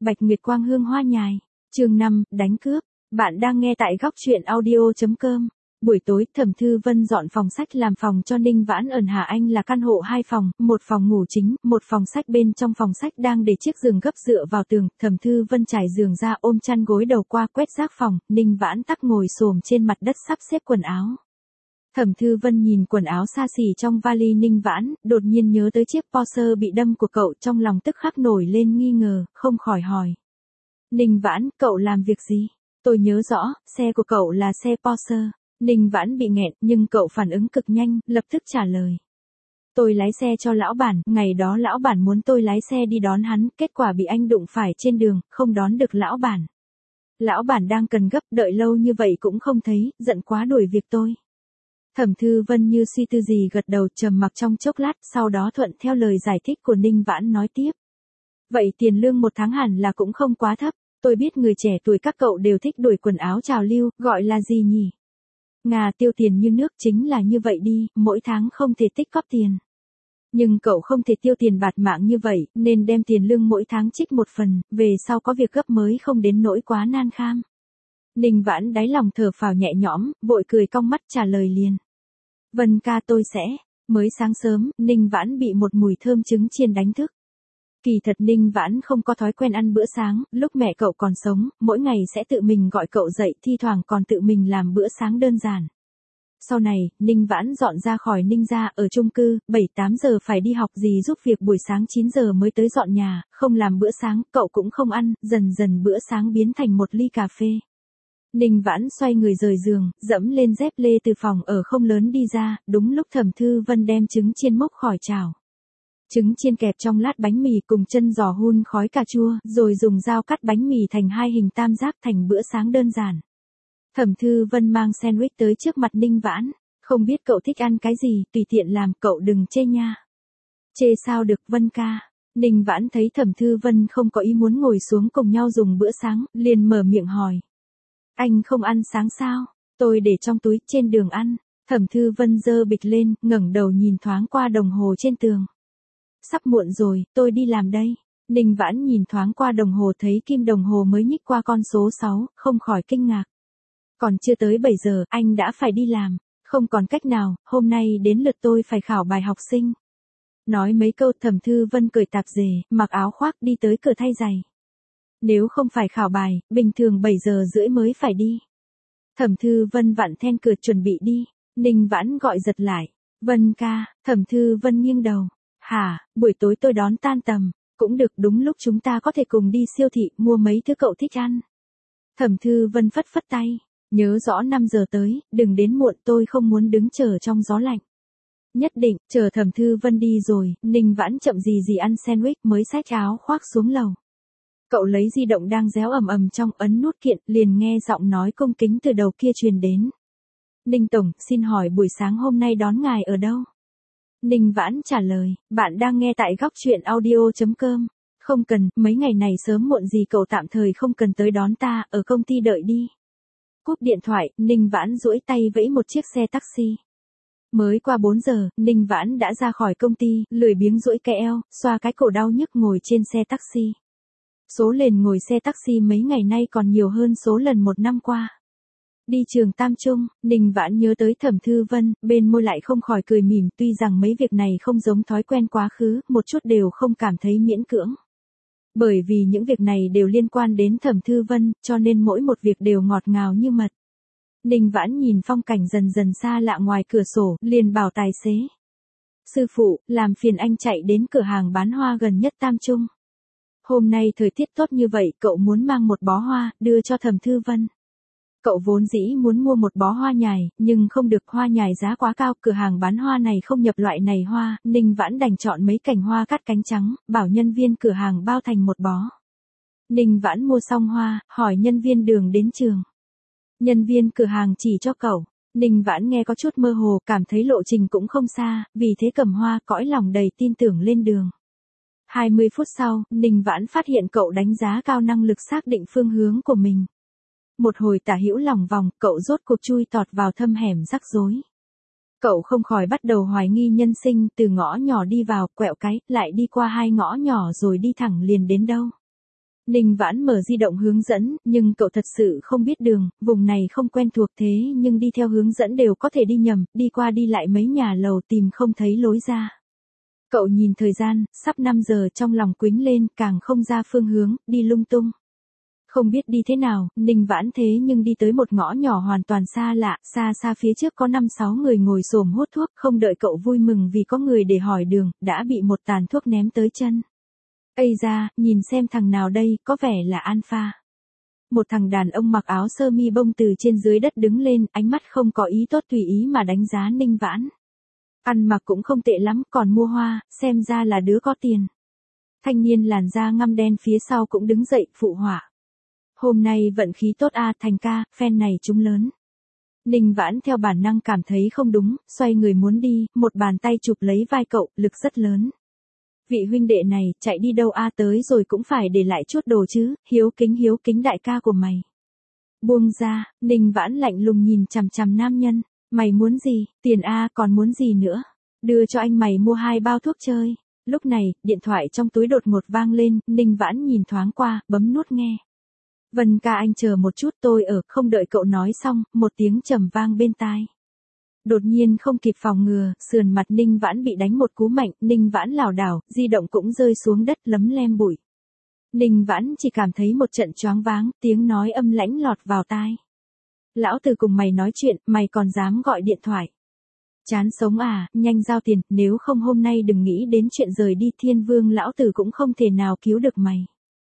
Bạch Nguyệt Quang Hương Hoa Nhài. Chương 5, đánh cướp. Bạn đang nghe tại góc truyện audio.com. Buổi tối, Thẩm Thư Vân dọn phòng sách làm phòng cho Ninh Vãn ở Hà Anh là căn hộ 2 phòng, một phòng ngủ chính, một phòng sách. Bên trong phòng sách đang để chiếc giường gấp dựa vào tường, Thẩm Thư Vân trải giường ra ôm chăn gối đầu qua quét rác phòng, Ninh Vãn tắc ngồi xổm trên mặt đất sắp xếp quần áo. Thẩm Thư Vân nhìn quần áo xa xỉ trong vali Ninh Vãn, đột nhiên nhớ tới chiếc Porsche bị đâm của cậu, trong lòng tức khắc nổi lên nghi ngờ, không khỏi hỏi. Ninh Vãn, cậu làm việc gì? Tôi nhớ rõ, xe của cậu là xe Porsche. Ninh Vãn bị nghẹn, nhưng cậu phản ứng cực nhanh, lập tức trả lời. Tôi lái xe cho lão bản, ngày đó lão bản muốn tôi lái xe đi đón hắn, kết quả bị anh đụng phải trên đường, không đón được lão bản. Lão bản đang cần gấp, đợi lâu như vậy cũng không thấy, giận quá đuổi việc tôi. Thẩm Thư Vân như suy tư gì gật đầu, trầm mặc trong chốc lát, sau đó thuận theo lời giải thích của Ninh Vãn nói tiếp. Vậy tiền lương một tháng hẳn là cũng không quá thấp, tôi biết người trẻ tuổi các cậu đều thích đuổi quần áo trào lưu, gọi là gì nhỉ? Ngà tiêu tiền như nước, chính là như vậy đi, mỗi tháng không thể tích cóp tiền. Nhưng cậu không thể tiêu tiền bạt mạng như vậy, nên đem tiền lương mỗi tháng trích một phần, về sau có việc gấp mới không đến nỗi quá nan kham. Ninh Vãn đáy lòng thở phào nhẹ nhõm, vội cười cong mắt trả lời liền. Vân ca tôi sẽ. Mới sáng sớm, Ninh Vãn bị một mùi thơm trứng chiên đánh thức. Kỳ thật Ninh Vãn không có thói quen ăn bữa sáng, lúc mẹ cậu còn sống, mỗi ngày sẽ tự mình gọi cậu dậy, thi thoảng còn tự mình làm bữa sáng đơn giản. Sau này, Ninh Vãn dọn ra khỏi Ninh gia ở chung cư, 7-8 giờ phải đi học, gì giúp việc buổi sáng 9 giờ mới tới dọn nhà, không làm bữa sáng, cậu cũng không ăn, dần dần bữa sáng biến thành một ly cà phê. Ninh Vãn xoay người rời giường, dẫm lên dép lê từ phòng ở không lớn đi ra, đúng lúc Thẩm Thư Vân đem trứng chiên mốc khỏi chảo. Trứng chiên kẹp trong lát bánh mì cùng chân giò hun khói cà chua, rồi dùng dao cắt bánh mì thành hai hình tam giác thành bữa sáng đơn giản. Thẩm Thư Vân mang sandwich tới trước mặt Ninh Vãn, không biết cậu thích ăn cái gì, tùy tiện làm, cậu đừng chê nha. Chê sao được Vân ca. Ninh Vãn thấy Thẩm Thư Vân không có ý muốn ngồi xuống cùng nhau dùng bữa sáng, liền mở miệng hỏi. Anh không ăn sáng sao? Tôi để trong túi, trên đường ăn. Thẩm Thư Vân giơ bịch lên, ngẩng đầu nhìn thoáng qua đồng hồ trên tường. Sắp muộn rồi, tôi đi làm đây. Ninh Vãn nhìn thoáng qua đồng hồ thấy kim đồng hồ mới nhích qua con số 6, không khỏi kinh ngạc. Còn chưa tới 7 giờ, anh đã phải đi làm. Không còn cách nào, hôm nay đến lượt tôi phải khảo bài học sinh. Nói mấy câu, Thẩm Thư Vân cởi tạp dề, mặc áo khoác đi tới cửa thay giày. Nếu không phải khảo bài, bình thường 7 giờ rưỡi mới phải đi. Thẩm Thư Vân vặn then cửa chuẩn bị đi. Ninh Vãn gọi giật lại. Vân ca. Thẩm Thư Vân nghiêng đầu. Hả, buổi tối tôi đón tan tầm. Cũng được, đúng lúc chúng ta có thể cùng đi siêu thị mua mấy thứ cậu thích ăn. Thẩm Thư Vân phất phất tay. Nhớ rõ 5 giờ tới, đừng đến muộn, tôi không muốn đứng chờ trong gió lạnh. Nhất định. Chờ Thẩm Thư Vân đi rồi, Ninh Vãn chậm gì ăn sandwich mới xách áo khoác xuống lầu. Cậu lấy di động đang réo ầm ầm trong, ấn nút kiện, liền nghe giọng nói cung kính từ đầu kia truyền đến. Ninh tổng, xin hỏi buổi sáng hôm nay đón ngài ở đâu? Ninh Vãn trả lời, bạn đang nghe tại góc truyện audio.com. Không cần, mấy ngày này sớm muộn gì cậu tạm thời không cần tới đón ta, ở công ty đợi đi. Cúp điện thoại, Ninh Vãn duỗi tay vẫy một chiếc xe taxi. Mới qua 4 giờ, Ninh Vãn đã ra khỏi công ty, lười biếng duỗi cái eo, xoa cái cổ đau nhức ngồi trên xe taxi. Số lần ngồi xe taxi mấy ngày nay còn nhiều hơn số lần một năm qua. Đi trường Tam Trung, Ninh Vãn nhớ tới Thẩm Thư Vân, bên môi lại không khỏi cười mỉm, tuy rằng mấy việc này không giống thói quen quá khứ, một chút đều không cảm thấy miễn cưỡng. Bởi vì những việc này đều liên quan đến Thẩm Thư Vân, cho nên mỗi một việc đều ngọt ngào như mật. Ninh Vãn nhìn phong cảnh dần dần xa lạ ngoài cửa sổ, liền bảo tài xế. Sư phụ, làm phiền anh chạy đến cửa hàng bán hoa gần nhất Tam Trung. Hôm nay thời tiết tốt như vậy, cậu muốn mang một bó hoa, đưa cho Thẩm Thư Vân. Cậu vốn dĩ muốn mua một bó hoa nhài, nhưng không được, hoa nhài giá quá cao, cửa hàng bán hoa này không nhập loại này hoa, Ninh Vãn đành chọn mấy cành hoa cắt cánh trắng, bảo nhân viên cửa hàng bao thành một bó. Ninh Vãn mua xong hoa, hỏi nhân viên đường đến trường. Nhân viên cửa hàng chỉ cho cậu. Ninh Vãn nghe có chút mơ hồ, cảm thấy lộ trình cũng không xa, vì thế cầm hoa, cõi lòng đầy tin tưởng lên đường. 20 phút sau, Ninh Vãn phát hiện cậu đánh giá cao năng lực xác định phương hướng của mình. Một hồi tả hữu lòng vòng, cậu rốt cuộc chui tọt vào thâm hẻm rắc rối. Cậu không khỏi bắt đầu hoài nghi nhân sinh, từ ngõ nhỏ đi vào, quẹo cái, lại đi qua 2 ngõ nhỏ rồi đi thẳng liền đến đâu. Ninh Vãn mở di động hướng dẫn, nhưng cậu thật sự không biết đường, vùng này không quen thuộc thế nhưng đi theo hướng dẫn đều có thể đi nhầm, đi qua đi lại mấy nhà lầu tìm không thấy lối ra. Cậu nhìn thời gian, sắp 5 giờ trong lòng quĩnh lên, càng không ra phương hướng, đi lung tung. Không biết đi thế nào, Ninh Vãn thế nhưng đi tới một ngõ nhỏ hoàn toàn xa lạ, xa xa phía trước có 5-6 người ngồi xổm hút thuốc, không đợi cậu vui mừng vì có người để hỏi đường, đã bị một tàn thuốc ném tới chân. Ây da, nhìn xem thằng nào đây, có vẻ là Alpha. Một thằng đàn ông mặc áo sơ mi bông từ trên dưới đất đứng lên, ánh mắt không có ý tốt tùy ý mà đánh giá Ninh Vãn. Ăn mặc cũng không tệ lắm, còn mua hoa, xem ra là đứa có tiền. Thanh niên làn da ngăm đen phía sau cũng đứng dậy, phụ họa. Hôm nay vận khí tốt a, Thành ca, fan này trúng lớn. Ninh Vãn theo bản năng cảm thấy không đúng, xoay người muốn đi, một bàn tay chụp lấy vai cậu, lực rất lớn. Vị huynh đệ này, chạy đi đâu a, tới rồi cũng phải để lại chút đồ chứ, hiếu kính đại ca của mày. Buông ra, Ninh Vãn lạnh lùng nhìn chằm chằm nam nhân, mày muốn gì, tiền a, còn muốn gì nữa, đưa cho anh mày mua 2 bao thuốc chơi. Lúc này, điện thoại trong túi đột ngột vang lên, Ninh Vãn nhìn thoáng qua, bấm nút nghe. Vân ca anh chờ một chút tôi ở, không đợi cậu nói xong, một tiếng trầm vang bên tai. Đột nhiên không kịp phòng ngừa, sườn mặt Ninh Vãn bị đánh một cú mạnh, Ninh Vãn lảo đảo, di động cũng rơi xuống đất lấm lem bụi. Ninh Vãn chỉ cảm thấy một trận choáng váng, tiếng nói âm lãnh lọt vào tai. Lão tử cùng mày nói chuyện, mày còn dám gọi điện thoại. Chán sống à, nhanh giao tiền, nếu không hôm nay đừng nghĩ đến chuyện rời đi, Thiên Vương lão tử cũng không thể nào cứu được mày.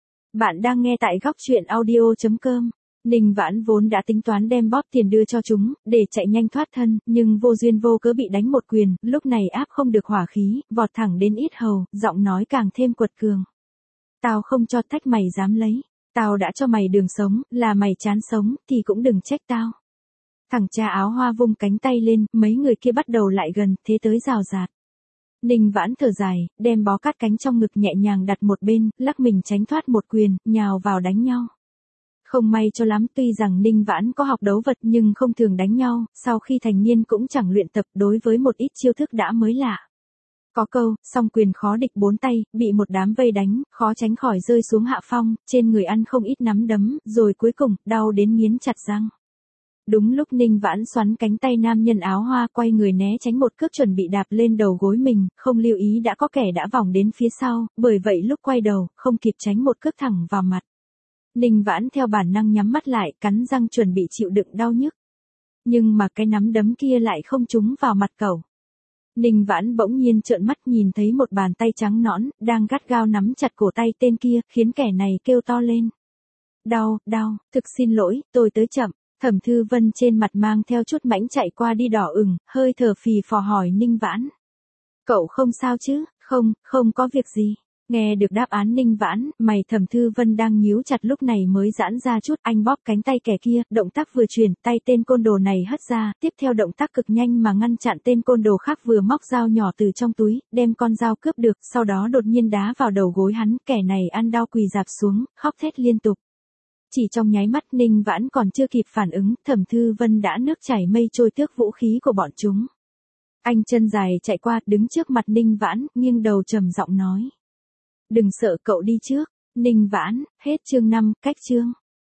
Bạn đang nghe tại góc truyện audio.com. Ninh Vãn vốn đã tính toán đem bóp tiền đưa cho chúng, để chạy nhanh thoát thân, nhưng vô duyên vô cớ bị đánh một quyền, lúc này áp không được hỏa khí, vọt thẳng đến yết hầu, giọng nói càng thêm quật cường. Tao không cho thách mày dám lấy, tao đã cho mày đường sống, là mày chán sống, thì cũng đừng trách tao. Thằng cha áo hoa vung cánh tay lên, mấy người kia bắt đầu lại gần, thế tới rào rạt. Ninh Vãn thở dài, đem bó cát cánh trong ngực nhẹ nhàng đặt một bên, lắc mình tránh thoát một quyền, nhào vào đánh nhau. Không may cho lắm, tuy rằng Ninh Vãn có học đấu vật nhưng không thường đánh nhau, sau khi thành niên cũng chẳng luyện tập, đối với một ít chiêu thức đã mới lạ. Có câu, song quyền khó địch 4 tay, bị một đám vây đánh, khó tránh khỏi rơi xuống hạ phong, trên người ăn không ít nắm đấm, rồi cuối cùng, đau đến nghiến chặt răng. Đúng lúc Ninh Vãn xoắn cánh tay nam nhân áo hoa, quay người né tránh một cước chuẩn bị đạp lên đầu gối mình, không lưu ý đã có kẻ đã vòng đến phía sau, bởi vậy lúc quay đầu, không kịp tránh một cước thẳng vào mặt. Ninh Vãn theo bản năng nhắm mắt lại, cắn răng chuẩn bị chịu đựng đau nhức. Nhưng mà cái nắm đấm kia lại không trúng vào mặt cậu. Ninh Vãn bỗng nhiên trợn mắt nhìn thấy một bàn tay trắng nõn, đang gắt gao nắm chặt cổ tay tên kia, khiến kẻ này kêu to lên. Đau, thực xin lỗi, tôi tới chậm. Thẩm Thư Vân trên mặt mang theo chút mảnh chạy qua đi đỏ ửng, hơi thở phì phò hỏi Ninh Vãn. Cậu không sao chứ, không có việc gì. Nghe được đáp án Ninh Vãn, mày Thẩm Thư Vân đang nhíu chặt lúc này mới giãn ra chút, anh bóp cánh tay kẻ kia, động tác vừa chuyển, tay tên côn đồ này hất ra, tiếp theo động tác cực nhanh mà ngăn chặn tên côn đồ khác vừa móc dao nhỏ từ trong túi, đem con dao cướp được, sau đó đột nhiên đá vào đầu gối hắn, kẻ này ăn đau quỳ rạp xuống, khóc thét liên tục. Chỉ trong nháy mắt Ninh Vãn còn chưa kịp phản ứng, Thẩm Thư Vân đã nước chảy mây trôi tước vũ khí của bọn chúng. Anh chân dài chạy qua, đứng trước mặt Ninh Vãn, nghiêng đầu trầm giọng nói. Đừng sợ, cậu đi trước. Ninh Vãn, hết chương 5, cách chương.